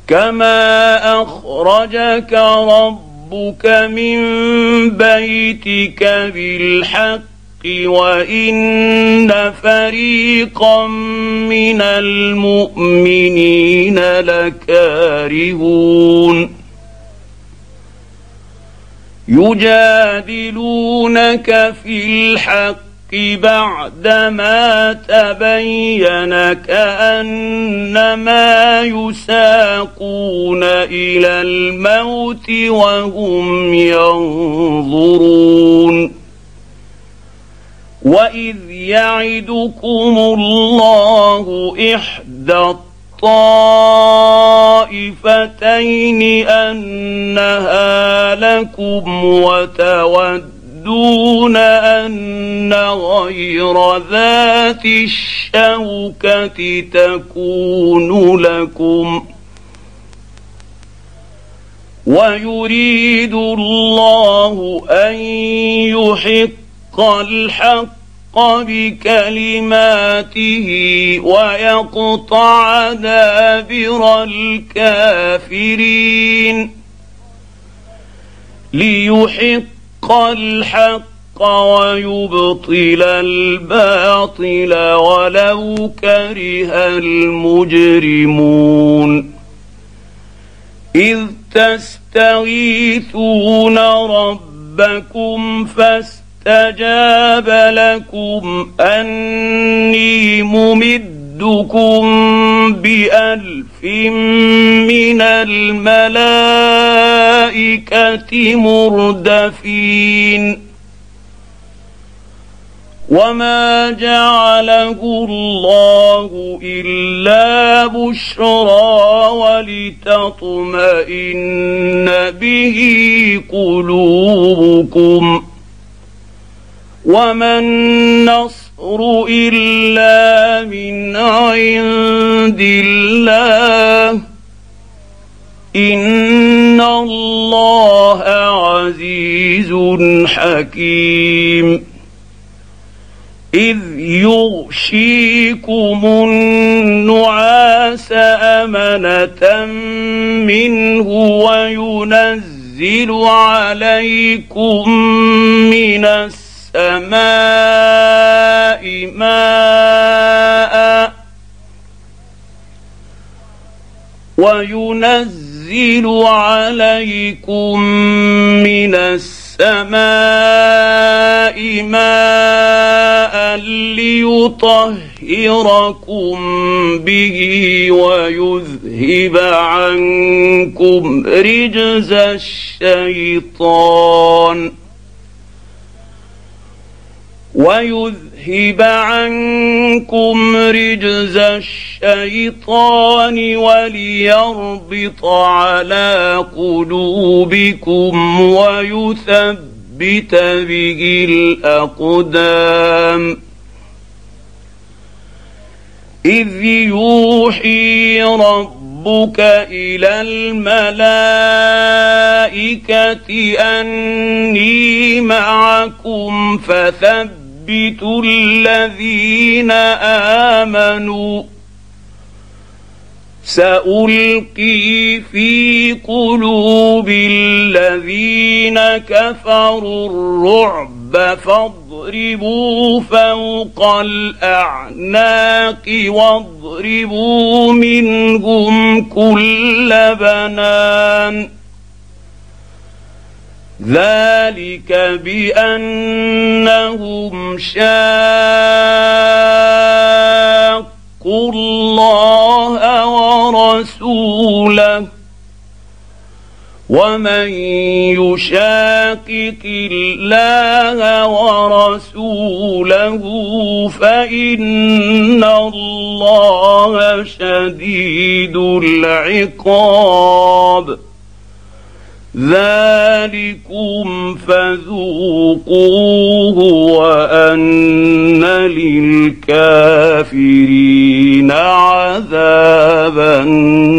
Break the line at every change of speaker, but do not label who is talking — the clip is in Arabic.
كما أخرجك ربك من بيتك بالحق وإن فريقا من المؤمنين لكارهون يجادلونك في الحق بعدما تبين كأنما يساقون إلى الموت وهم ينظرون وإذ يعدكم الله إحدى الطائفتين أنها لكم وتودون أن غير ذات الشوكة تكون لكم ويريد الله أن يحق الحق بكلماته ويقطع دابر الكافرين ليحق الحق ويبطل الباطل ولو كره المجرمون إذ تستغيثون ربكم فاستجاب لكم أني ممدكم ب1000 من الملائكة مردفين وما جعله الله إلا بشرى ولتطمئن به قلوبكم وما النصر إلا من عند الله إن الله عزيز حكيم إذ يغشيكم النعاس أمنة منه وينزل عليكم من السماء ماء ليطهركم به ويذهب عنكم رجز الشيطان وليربط على قلوبكم ويثبت به الأقدام إذ يوحي ربك إلى الملائكة أني معكم فثبتوا الذين آمنوا سألقي في قلوب الذين كفروا الرعب فاضربوا فوق الأعناق واضربوا منهم كل بنان ذلك بأنهم شاقوا الله ورسوله ومن يشاقق الله ورسوله فإن الله شديد العقاب ذلكم فذوقوه وأن للكافرين عذاب النار